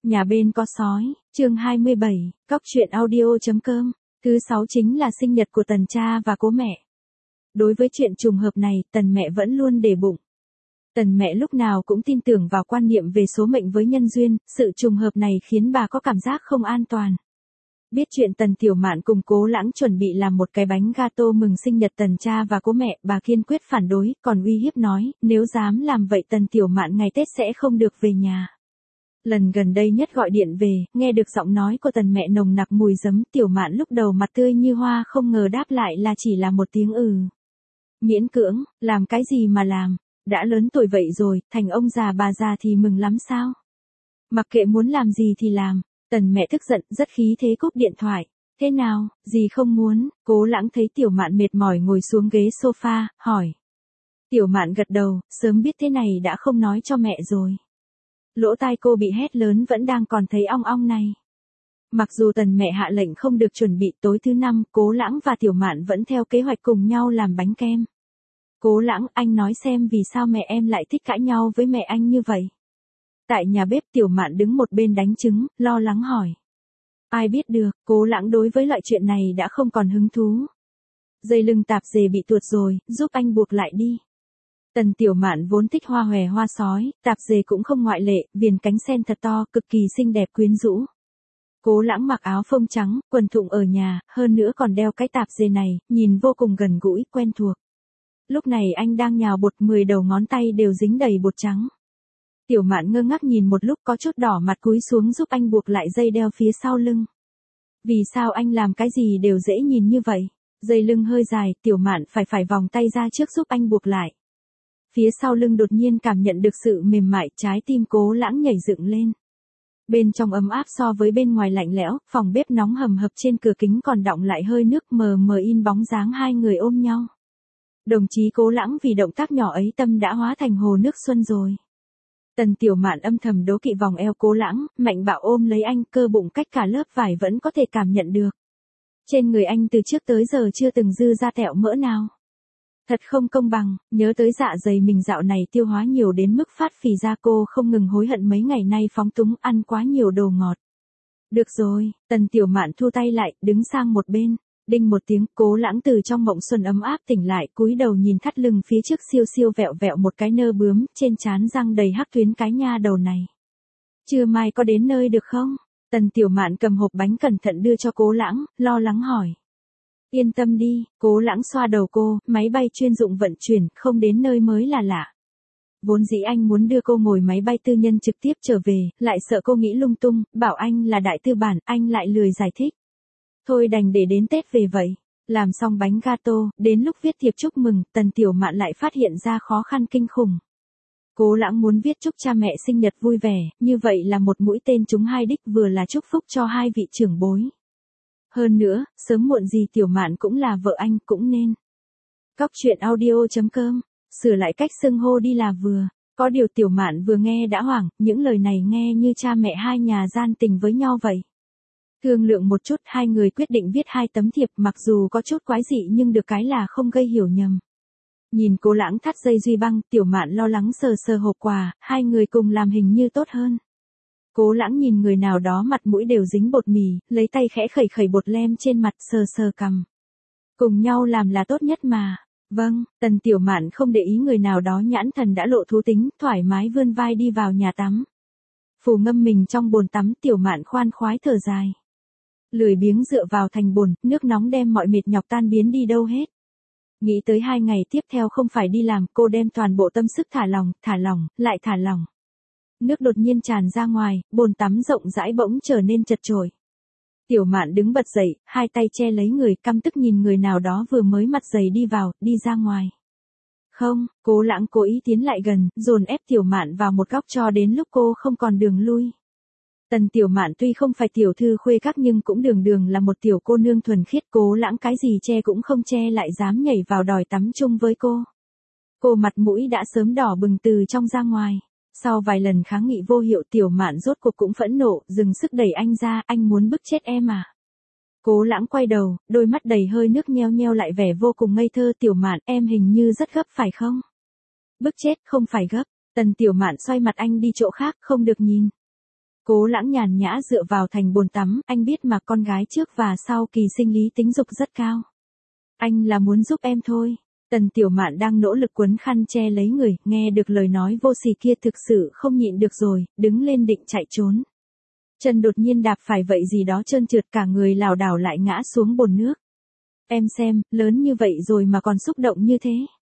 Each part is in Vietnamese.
Nhà bên có sói, chương 27, cóc truyện audio.com. Thứ 6 chính là sinh nhật của Tần cha và cố mẹ. Đối với chuyện trùng hợp này, Tần mẹ vẫn luôn để bụng. Tần mẹ lúc nào cũng tin tưởng vào quan niệm về số mệnh với nhân duyên, sự trùng hợp này khiến bà có cảm giác không an toàn. Biết chuyện Tần Tiểu Mạn cùng Cố Lãng chuẩn bị làm một cái bánh gato mừng sinh nhật Tần cha và cố mẹ, bà kiên quyết phản đối, còn uy hiếp nói, nếu dám làm vậy Tần Tiểu Mạn ngày Tết sẽ không được về nhà. Lần gần đây nhất gọi điện về, nghe được giọng nói của Tần mẹ nồng nặc mùi giấm, Tiểu Mạn lúc đầu mặt tươi như hoa, không ngờ đáp lại là chỉ là một tiếng ừ. Miễn cưỡng, làm cái gì mà làm, đã lớn tuổi vậy rồi, thành ông già bà già thì mừng lắm sao? Mặc kệ muốn làm gì thì làm. Tần mẹ tức giận, rất khí thế cúp điện thoại. Thế nào, gì không muốn? Cố Lãng thấy Tiểu Mạn mệt mỏi ngồi xuống ghế sofa, hỏi. Tiểu Mạn gật đầu, sớm biết thế này đã không nói cho mẹ rồi. Lỗ tai cô bị hét lớn vẫn đang còn thấy ong ong này. Mặc dù Tần mẹ hạ lệnh không được chuẩn bị, tối thứ 5, Cố Lãng và Tiểu Mạn vẫn theo kế hoạch cùng nhau làm bánh kem. Cố Lãng, anh nói xem vì sao mẹ em lại thích cãi nhau với mẹ anh như vậy. Tại nhà bếp Tiểu Mạn đứng một bên đánh trứng, lo lắng hỏi. Ai biết được, Cố Lãng đối với loại chuyện này đã không còn hứng thú. Dây lưng tạp dề bị tuột rồi, giúp anh buộc lại đi. Tần Tiểu Mạn vốn thích hoa hòe hoa sói, tạp dề cũng không ngoại lệ, viền cánh sen thật to, cực kỳ xinh đẹp quyến rũ. Cố Lãng mặc áo phông trắng, quần thụng ở nhà, hơn nữa còn đeo cái tạp dề này, nhìn vô cùng gần gũi, quen thuộc. Lúc này anh đang nhào bột, 10 đầu ngón tay đều dính đầy bột trắng. Tiểu Mạn ngơ ngác nhìn một lúc có chút đỏ mặt cúi xuống giúp anh buộc lại dây đeo phía sau lưng. Vì sao anh làm cái gì đều dễ nhìn như vậy? Dây lưng hơi dài, Tiểu Mạn phải vòng tay ra trước giúp anh buộc lại. Phía sau lưng đột nhiên cảm nhận được sự mềm mại, trái tim Cố Lãng nhảy dựng lên. Bên trong ấm áp so với bên ngoài lạnh lẽo, phòng bếp nóng hầm hập, trên cửa kính còn đọng lại hơi nước, mờ mờ in bóng dáng hai người ôm nhau. Đồng chí Cố Lãng vì động tác nhỏ ấy tâm đã hóa thành hồ nước xuân rồi. Tần Tiểu Mạn âm thầm đố kỵ vòng eo Cố Lãng, mạnh bạo ôm lấy anh, cơ bụng cách cả lớp vải vẫn có thể cảm nhận được. Trên người anh từ trước tới giờ chưa từng dư ra tẹo mỡ nào. Thật không công bằng, nhớ tới dạ dày mình dạo này tiêu hóa nhiều đến mức phát phì ra, cô không ngừng hối hận mấy ngày nay phóng túng ăn quá nhiều đồ ngọt. Được rồi, Tần Tiểu Mạn thu tay lại, đứng sang một bên. Đinh một tiếng, Cố Lãng từ trong mộng xuân ấm áp tỉnh lại, cúi đầu nhìn thắt lưng phía trước siêu siêu vẹo vẹo một cái nơ bướm, trên trán răng đầy hắc tuyến, cái nha đầu này. Trưa mai có đến nơi được không? Tần Tiểu Mạn cầm hộp bánh cẩn thận đưa cho Cố Lãng, lo lắng hỏi. Yên tâm đi, Cố Lãng xoa đầu cô, máy bay chuyên dụng vận chuyển, không đến nơi mới là lạ. Vốn dĩ anh muốn đưa cô ngồi máy bay tư nhân trực tiếp trở về, lại sợ cô nghĩ lung tung, bảo anh là đại tư bản, anh lại lười giải thích. Thôi đành để đến Tết về vậy. Làm xong bánh gato, đến lúc viết thiệp chúc mừng, Tần Tiểu Mạn lại phát hiện ra khó khăn kinh khủng. Cố Lãng muốn viết chúc cha mẹ sinh nhật vui vẻ, như vậy là một mũi tên trúng hai đích, vừa là chúc phúc cho hai vị trưởng bối. Hơn nữa, sớm muộn gì Tiểu Mạn cũng là vợ anh, cũng nên. Cóc truyện audio.com, sửa lại cách xưng hô đi là vừa. Có điều Tiểu Mạn vừa nghe đã hoảng, những lời này nghe như cha mẹ hai nhà gian tình với nhau vậy. Thương lượng một chút, hai người quyết định viết 2 tấm thiệp, mặc dù có chút quái dị nhưng được cái là không gây hiểu nhầm. Nhìn Cố Lãng thắt dây duy băng, Tiểu Mạn lo lắng sờ sờ hộp quà, hai người cùng làm hình như tốt hơn. Cố Lãng nhìn người nào đó mặt mũi đều dính bột mì, lấy tay khẽ khẩy khẩy bột lem trên mặt, sờ sờ cằm. Cùng nhau làm là tốt nhất mà. Vâng, Tần Tiểu Mạn không để ý người nào đó nhãn thần đã lộ thú tính, thoải mái vươn vai đi vào nhà tắm. Phủ ngâm mình trong bồn tắm, Tiểu Mạn khoan khoái thở dài. Lười biếng dựa vào thành bồn, nước nóng đem mọi mệt nhọc tan biến đi đâu hết. Nghĩ tới 2 ngày tiếp theo không phải đi làm, cô đem toàn bộ tâm sức thả lỏng, lại thả lỏng. Nước đột nhiên tràn ra ngoài, bồn tắm rộng rãi bỗng trở nên chật chội. Tiểu Mạn đứng bật dậy, hai tay che lấy người, căm tức nhìn người nào đó vừa mới mặt dày đi vào, đi ra ngoài. Không, Cố Lãng cố ý tiến lại gần, dồn ép Tiểu Mạn vào một góc cho đến lúc cô không còn đường lui. Tần Tiểu Mạn tuy không phải tiểu thư khuê các nhưng cũng đường đường là một tiểu cô nương thuần khiết, Cố Lãng cái gì che cũng không che lại dám nhảy vào đòi tắm chung với cô. Cô mặt mũi đã sớm đỏ bừng từ trong ra ngoài. Sau vài lần kháng nghị vô hiệu, Tiểu Mạn rốt cuộc cũng phẫn nộ, dừng sức đẩy anh ra, anh muốn bức chết em à? Cố Lãng quay đầu, đôi mắt đầy hơi nước nheo nheo lại vẻ vô cùng ngây thơ. Tiểu Mạn, em hình như rất gấp phải không? Bức chết, không phải gấp. Tần Tiểu Mạn xoay mặt anh đi chỗ khác, không được nhìn. Cố Lãng nhàn nhã dựa vào thành bồn tắm, anh biết mà con gái trước và sau kỳ sinh lý tính dục rất cao. Anh là muốn giúp em thôi. Tần Tiểu Mạn đang nỗ lực quấn khăn che lấy người, nghe được lời nói vô sỉ kia thực sự không nhịn được rồi, đứng lên định chạy trốn. Chân đột nhiên đạp phải vậy gì đó trơn trượt, cả người lảo đảo lại ngã xuống bồn nước. Em xem, lớn như vậy rồi mà còn xúc động như thế.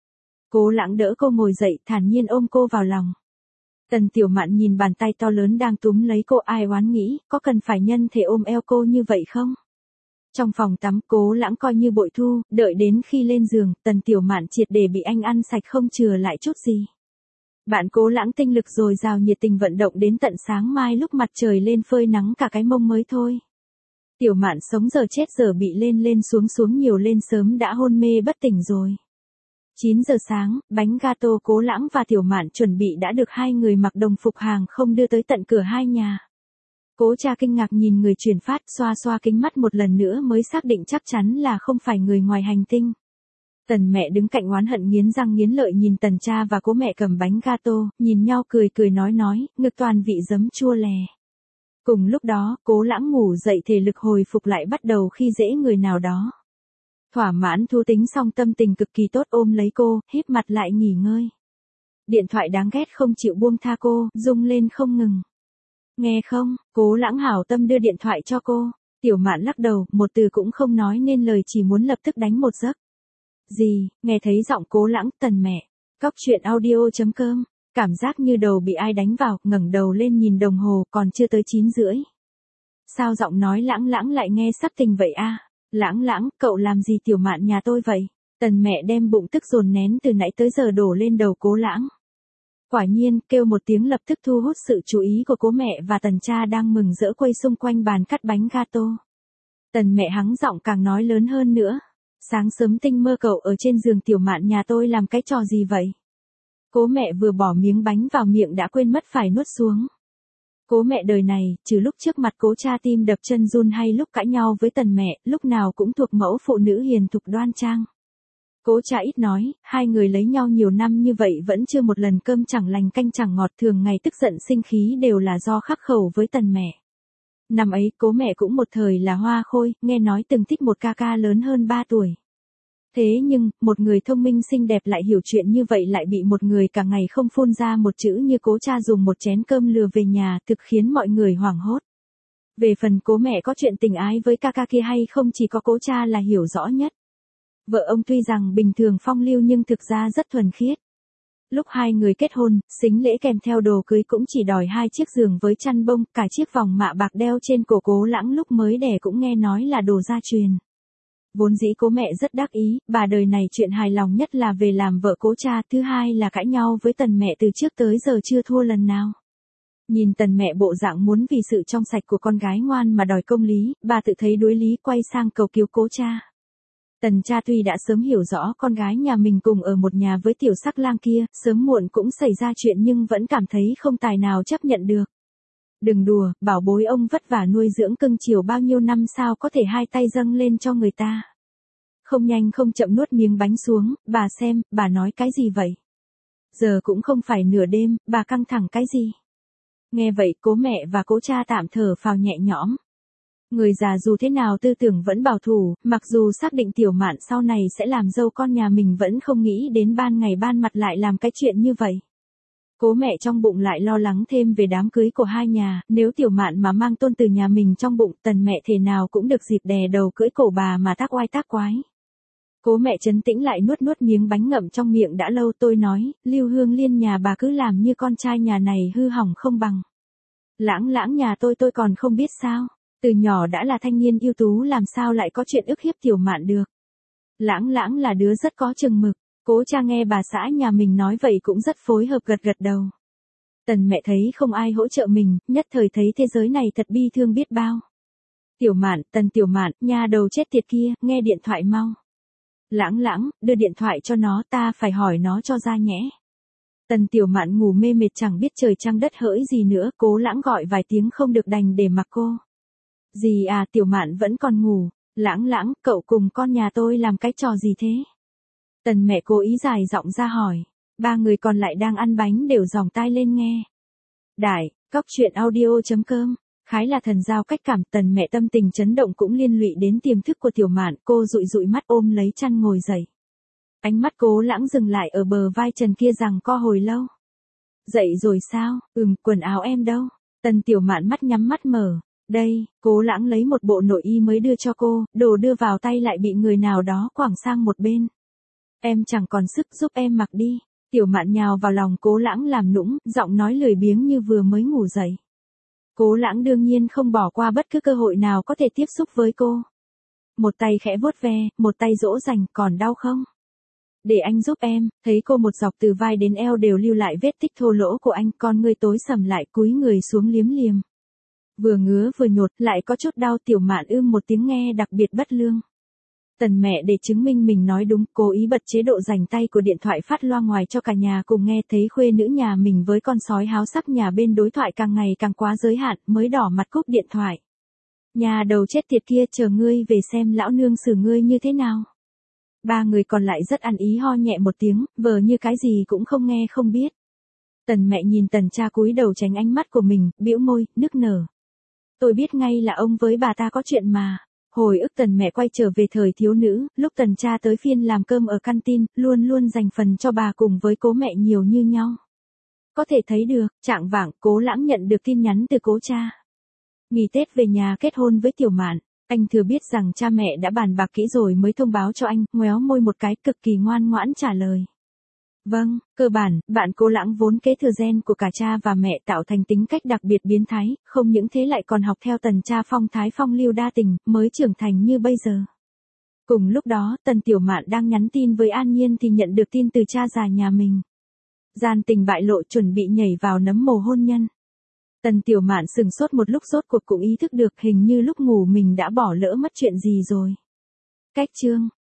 Cố Lãng đỡ cô ngồi dậy, thản nhiên ôm cô vào lòng. Tần Tiểu Mạn nhìn bàn tay to lớn đang túm lấy cô, ai oán nghĩ, có cần phải nhân thể ôm eo cô như vậy không? Trong phòng tắm, Cố Lãng coi như bội thu, đợi đến khi lên giường, Tần Tiểu Mạn triệt để bị anh ăn sạch không chừa lại chút gì. Bạn Cố Lãng tinh lực dồi dào nhiệt tình vận động đến tận sáng mai lúc mặt trời lên phơi nắng cả cái mông mới thôi. Tiểu Mạn sống giờ chết giờ bị lên xuống nhiều lên sớm đã hôn mê bất tỉnh rồi. 9 giờ sáng, bánh gato Cố Lãng và Tiểu Mạn chuẩn bị đã được hai người mặc đồng phục hàng không đưa tới tận cửa hai nhà. Cố cha kinh ngạc nhìn người chuyển phát, xoa xoa kính mắt một lần nữa mới xác định chắc chắn là không phải người ngoài hành tinh. Tần mẹ đứng cạnh oán hận nghiến răng nghiến lợi nhìn tần cha và cố mẹ cầm bánh gato, nhìn nhau cười cười nói, ngực toàn vị giấm chua lè. Cùng lúc đó, Cố Lãng ngủ dậy, thể lực hồi phục lại bắt đầu khi dễ người nào đó. Thỏa mãn thú tính xong tâm tình cực kỳ tốt ôm lấy cô, híp mặt lại nghỉ ngơi. Điện thoại đáng ghét không chịu buông tha cô, rung lên không ngừng. Nghe không, Cố Lãng hảo tâm đưa điện thoại cho cô. Tiểu Mạn lắc đầu, một từ cũng không nói nên lời, chỉ muốn lập tức đánh một giấc. Gì, nghe thấy giọng Cố Lãng, tần mẹ. Cóc truyện audio.com, cảm giác như đầu bị ai đánh vào, ngẩng đầu lên nhìn đồng hồ, còn chưa tới 9:30. Sao giọng nói Lãng Lãng lại nghe sắp tình vậy a? Lãng Lãng, cậu làm gì Tiểu Mạn nhà tôi vậy? Tần mẹ đem bụng tức dồn nén từ nãy tới giờ đổ lên đầu Cố Lãng. Quả nhiên, kêu một tiếng lập tức thu hút sự chú ý của cố mẹ và tần cha đang mừng rỡ quay xung quanh bàn cắt bánh gato. Tần mẹ hắng giọng càng nói lớn hơn nữa. Sáng sớm tinh mơ cậu ở trên giường Tiểu Mạn nhà tôi làm cái trò gì vậy? Cố mẹ vừa bỏ miếng bánh vào miệng đã quên mất phải nuốt xuống. Cố mẹ đời này, trừ lúc trước mặt cố cha tim đập chân run hay lúc cãi nhau với tần mẹ, lúc nào cũng thuộc mẫu phụ nữ hiền thục đoan trang. Cố cha ít nói, hai người lấy nhau nhiều năm như vậy vẫn chưa một lần cơm chẳng lành canh chẳng ngọt, thường ngày tức giận sinh khí đều là do khắc khẩu với tần mẹ. Năm ấy cố mẹ cũng một thời là hoa khôi, nghe nói từng thích một ca ca lớn hơn 3 tuổi. Thế nhưng, một người thông minh xinh đẹp lại hiểu chuyện như vậy lại bị một người cả ngày không phun ra một chữ như cố cha dùng một chén cơm lừa về nhà, thực khiến mọi người hoảng hốt. Về phần cố mẹ có chuyện tình ái với ca ca kia hay không chỉ có cố cha là hiểu rõ nhất. Vợ ông tuy rằng bình thường phong lưu nhưng thực ra rất thuần khiết. Lúc hai người kết hôn, sính lễ kèm theo đồ cưới cũng chỉ đòi 2 chiếc giường với chăn bông, cả chiếc vòng mạ bạc đeo trên cổ Cố Lãng lúc mới đẻ cũng nghe nói là đồ gia truyền. Vốn dĩ cố mẹ rất đắc ý, bà đời này chuyện hài lòng nhất là về làm vợ cố cha, thứ hai là cãi nhau với tần mẹ từ trước tới giờ chưa thua lần nào. Nhìn tần mẹ bộ dạng muốn vì sự trong sạch của con gái ngoan mà đòi công lý, bà tự thấy đối lý quay sang cầu cứu cố cha. Tần cha tuy đã sớm hiểu rõ con gái nhà mình cùng ở một nhà với tiểu sắc lang kia, sớm muộn cũng xảy ra chuyện nhưng vẫn cảm thấy không tài nào chấp nhận được. Đừng đùa, bảo bối ông vất vả nuôi dưỡng cưng chiều bao nhiêu năm sao có thể hai tay dâng lên cho người ta. Không nhanh không chậm nuốt miếng bánh xuống, bà xem, bà nói cái gì vậy? Giờ cũng không phải nửa đêm, bà căng thẳng cái gì? Nghe vậy cố mẹ và cố cha tạm thở phào nhẹ nhõm. Người già dù thế nào tư tưởng vẫn bảo thủ, mặc dù xác định Tiểu Mạn sau này sẽ làm dâu con nhà mình vẫn không nghĩ đến ban ngày ban mặt lại làm cái chuyện như vậy. Cố mẹ trong bụng lại lo lắng thêm về đám cưới của hai nhà, nếu Tiểu Mạn mà mang tôn từ nhà mình trong bụng, tần mẹ thể nào cũng được dịp đè đầu cưỡi cổ bà mà tác oai tác quái. Cố mẹ trấn tĩnh lại nuốt miếng bánh ngậm trong miệng đã lâu, tôi nói, Lưu Hương Liên nhà bà cứ làm như con trai nhà này hư hỏng không bằng. Lãng Lãng nhà tôi còn không biết sao, từ nhỏ đã là thanh niên ưu tú làm sao lại có chuyện ức hiếp Tiểu Mạn được. Lãng Lãng là đứa rất có chừng mực. Cố cha nghe bà xã nhà mình nói vậy cũng rất phối hợp gật đầu. Tần mẹ thấy không ai hỗ trợ mình, nhất thời thấy thế giới này thật bi thương biết bao. Tiểu Mạn, Tần Tiểu Mạn, nhà đầu chết tiệt kia, nghe điện thoại mau. Lãng Lãng, đưa điện thoại cho nó, ta phải hỏi nó cho ra nhẽ. Tần Tiểu Mạn ngủ mê mệt chẳng biết trời trăng đất hỡi gì nữa, Cố Lãng gọi vài tiếng không được đành để mặc cô. Gì à, Tiểu Mạn vẫn còn ngủ. Lãng Lãng, cậu cùng con nhà tôi làm cái trò gì thế? Tần mẹ cố ý dài giọng ra hỏi. Ba người còn lại đang ăn bánh đều giòng tai lên nghe. Đại, Cóc truyện audio.com. Khái là thần giao cách cảm, Tần mẹ tâm tình chấn động cũng liên lụy đến tiềm thức của Tiểu Mạn, cô dụi dụi mắt ôm lấy chăn ngồi dậy. Ánh mắt Cố Lãng dừng lại ở bờ vai Trần kia rằng co hồi lâu. Dậy rồi sao? Quần áo em đâu? Tần Tiểu Mạn mắt nhắm mắt mở. Đây, Cố Lãng lấy một bộ nội y mới đưa cho cô, đồ đưa vào tay lại bị người nào đó quẳng sang một bên. Em chẳng còn sức, giúp em mặc đi. Tiểu Mạn nhào vào lòng Cố Lãng làm nũng, giọng nói lười biếng như vừa mới ngủ dậy. Cố Lãng đương nhiên không bỏ qua bất cứ cơ hội nào có thể tiếp xúc với cô. Một tay khẽ vuốt ve, một tay dỗ dành, còn đau không? Để anh giúp em. Thấy cô một dọc từ vai đến eo đều lưu lại vết tích thô lỗ của anh, con ngươi tối sầm lại, cúi người xuống liếm liềm. Vừa ngứa vừa nhột, lại có chút đau. Tiểu Mạn một tiếng nghe đặc biệt bất lương. Tần mẹ để chứng minh mình nói đúng, cố ý bật chế độ rảnh tay của điện thoại phát loa ngoài cho cả nhà cùng nghe, thấy khuê nữ nhà mình với con sói háo sắc nhà bên đối thoại càng ngày càng quá giới hạn, mới đỏ mặt cúp điện thoại. Nhà đầu chết tiệt kia, chờ ngươi về xem lão nương xử ngươi như thế nào. Ba người còn lại rất ăn ý ho nhẹ một tiếng, vờ như cái gì cũng không nghe không biết. Tần mẹ nhìn Tần cha cúi đầu tránh ánh mắt của mình, bĩu môi, nức nở. Tôi biết ngay là ông với bà ta có chuyện mà. Hồi ức Tần mẹ quay trở về thời thiếu nữ, lúc Tần cha tới phiên làm cơm ở canteen, luôn luôn dành phần cho bà cùng với Cố mẹ nhiều như nhau. Có thể thấy được, chạng vạng, Cố Lãng nhận được tin nhắn từ Cố cha. Nghỉ Tết về nhà kết hôn với Tiểu Mạn, anh thừa biết rằng cha mẹ đã bàn bạc kỹ rồi mới thông báo cho anh, ngoéo môi một cái, cực kỳ ngoan ngoãn trả lời. Vâng, cơ bản, bạn Cố Lãng vốn kế thừa gen của cả cha và mẹ tạo thành tính cách đặc biệt biến thái, không những thế lại còn học theo Tần cha phong thái phong lưu đa tình, mới trưởng thành như bây giờ. Cùng lúc đó, Tần Tiểu Mạn đang nhắn tin với An Nhiên thì nhận được tin từ cha già nhà mình. Gian tình bại lộ, chuẩn bị nhảy vào nấm mồ hôn nhân. Tần Tiểu Mạn sừng sốt một lúc, rốt cuộc cũng ý thức được hình như lúc ngủ mình đã bỏ lỡ mất chuyện gì rồi. Cách chương